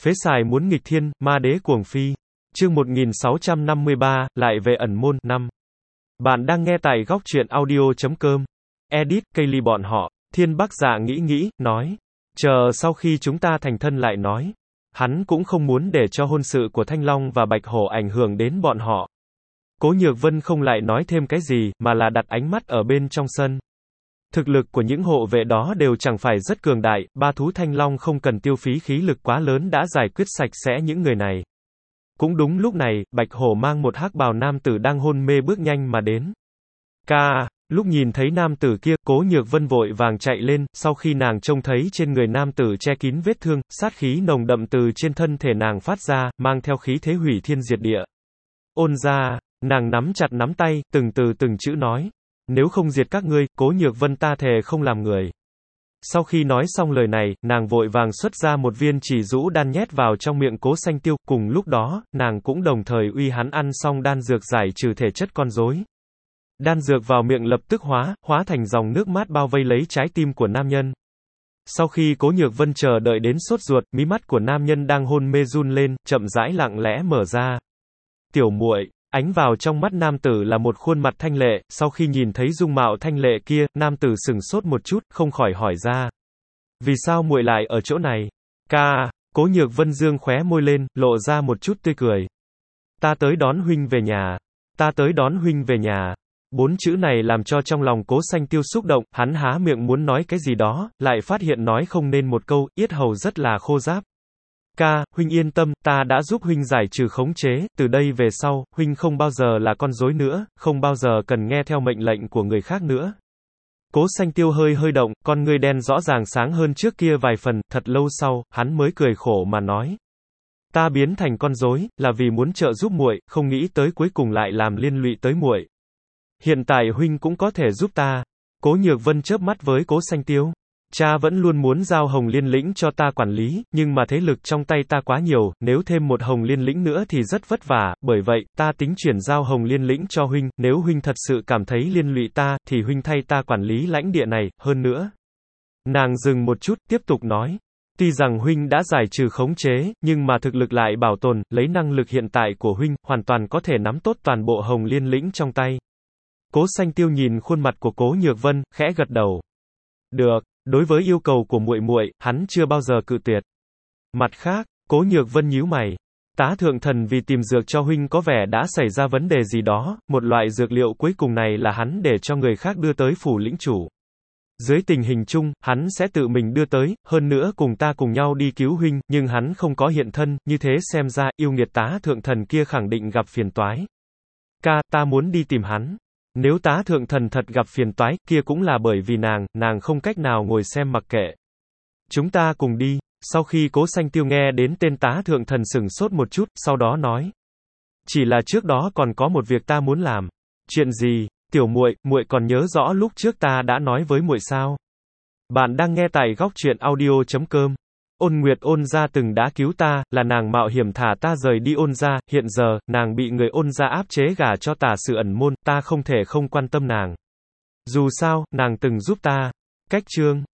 Phế xài muốn nghịch thiên, ma đế cuồng phi. Chương 1653, lại về ẩn môn, 5. Bạn đang nghe tại góc truyện audio.com. Edit, Kaylee bọn họ. Thiên Bắc Dạ nghĩ, nói. Chờ sau khi chúng ta thành thân lại nói. Hắn cũng không muốn để cho hôn sự của Thanh Long và Bạch Hổ ảnh hưởng đến bọn họ. Cố Nhược Vân không lại nói thêm cái gì, mà là đặt ánh mắt ở bên trong sân. Thực lực của những hộ vệ đó đều chẳng phải rất cường đại, ba thú Thanh Long không cần tiêu phí khí lực quá lớn đã giải quyết sạch sẽ những người này. Cũng đúng lúc này, Bạch Hổ mang một hắc bào nam tử đang hôn mê bước nhanh mà đến. Lúc nhìn thấy nam tử kia, Cố Nhược Vân vội vàng chạy lên, sau khi nàng trông thấy trên người nam tử che kín vết thương, sát khí nồng đậm từ trên thân thể nàng phát ra, mang theo khí thế hủy thiên diệt địa. Ôn gia, nàng nắm chặt nắm tay, từng chữ nói. Nếu không diệt các ngươi, Cố Nhược Vân ta thề không làm người. Sau khi nói xong lời này, nàng vội vàng xuất ra một viên chỉ rũ đan nhét vào trong miệng Cố Xanh Tiêu, cùng lúc đó, nàng cũng đồng thời uy hắn ăn xong đan dược giải trừ thể chất con rối. Đan dược vào miệng lập tức hóa thành dòng nước mát bao vây lấy trái tim của nam nhân. Sau khi Cố Nhược Vân chờ đợi đến sốt ruột, mí mắt của nam nhân đang hôn mê run lên, chậm rãi lặng lẽ mở ra. Tiểu muội. Ánh vào trong mắt nam tử là một khuôn mặt thanh lệ, sau khi nhìn thấy dung mạo thanh lệ kia, nam tử sừng sốt một chút, không khỏi hỏi ra. Vì sao muội lại ở chỗ này? Cố Nhược Vân dương khóe môi lên, lộ ra một chút tươi cười. Ta tới đón huynh về nhà. Ta tới đón huynh về nhà. 4 chữ này làm cho trong lòng Cố Xanh Tiêu xúc động, hắn há miệng muốn nói cái gì đó, lại phát hiện nói không nên một câu, yết hầu rất là khô ráp. Huynh yên tâm, ta đã giúp huynh giải trừ khống chế, từ đây về sau, huynh không bao giờ là con rối nữa, không bao giờ cần nghe theo mệnh lệnh của người khác nữa. Cố Xanh Tiêu hơi động, con ngươi đen rõ ràng sáng hơn trước kia vài phần, thật lâu sau, hắn mới cười khổ mà nói. Ta biến thành con rối, là vì muốn trợ giúp muội, không nghĩ tới cuối cùng lại làm liên lụy tới muội. Hiện tại huynh cũng có thể giúp ta. Cố Nhược Vân chớp mắt với Cố Xanh Tiêu. Cha vẫn luôn muốn giao Hồng Liên lĩnh cho ta quản lý, nhưng mà thế lực trong tay ta quá nhiều, nếu thêm một Hồng Liên lĩnh nữa thì rất vất vả, bởi vậy, ta tính chuyển giao Hồng Liên lĩnh cho huynh, nếu huynh thật sự cảm thấy liên lụy ta, thì huynh thay ta quản lý lãnh địa này, hơn nữa. Nàng dừng một chút, tiếp tục nói. Tuy rằng huynh đã giải trừ khống chế, nhưng mà thực lực lại bảo tồn, lấy năng lực hiện tại của huynh, hoàn toàn có thể nắm tốt toàn bộ Hồng Liên lĩnh trong tay. Cố Xanh Tiêu nhìn khuôn mặt của Cố Nhược Vân, khẽ gật đầu. Được. Đối với yêu cầu của muội, hắn chưa bao giờ cự tuyệt. Mặt khác, Cố Nhược Vân nhíu mày. Tá thượng thần vì tìm dược cho huynh có vẻ đã xảy ra vấn đề gì đó, một loại dược liệu cuối cùng này là hắn để cho người khác đưa tới phủ lĩnh chủ. Dưới tình hình chung, hắn sẽ tự mình đưa tới, hơn nữa cùng ta cùng nhau đi cứu huynh, nhưng hắn không có hiện thân, như thế xem ra, yêu nghiệt tá thượng thần kia khẳng định gặp phiền toái. Ta muốn đi tìm hắn. Nếu tá thượng thần thật gặp phiền toái, kia cũng là bởi vì nàng không cách nào ngồi xem mặc kệ. Chúng ta cùng đi. Sau khi Cố Xanh Tiêu nghe đến tên tá thượng thần sửng sốt một chút, sau đó nói. Chỉ là trước đó còn có một việc ta muốn làm. Chuyện gì? Tiểu muội còn nhớ rõ lúc trước ta đã nói với muội sao? Bạn đang nghe tại góc truyện audio.com. Ôn Nguyệt Ôn gia từng đã cứu ta, là nàng mạo hiểm thả ta rời đi Ôn gia, hiện giờ, nàng bị người Ôn gia áp chế gả cho Tả Sử Ẩn môn, ta không thể không quan tâm nàng. Dù sao, nàng từng giúp ta. Cách chương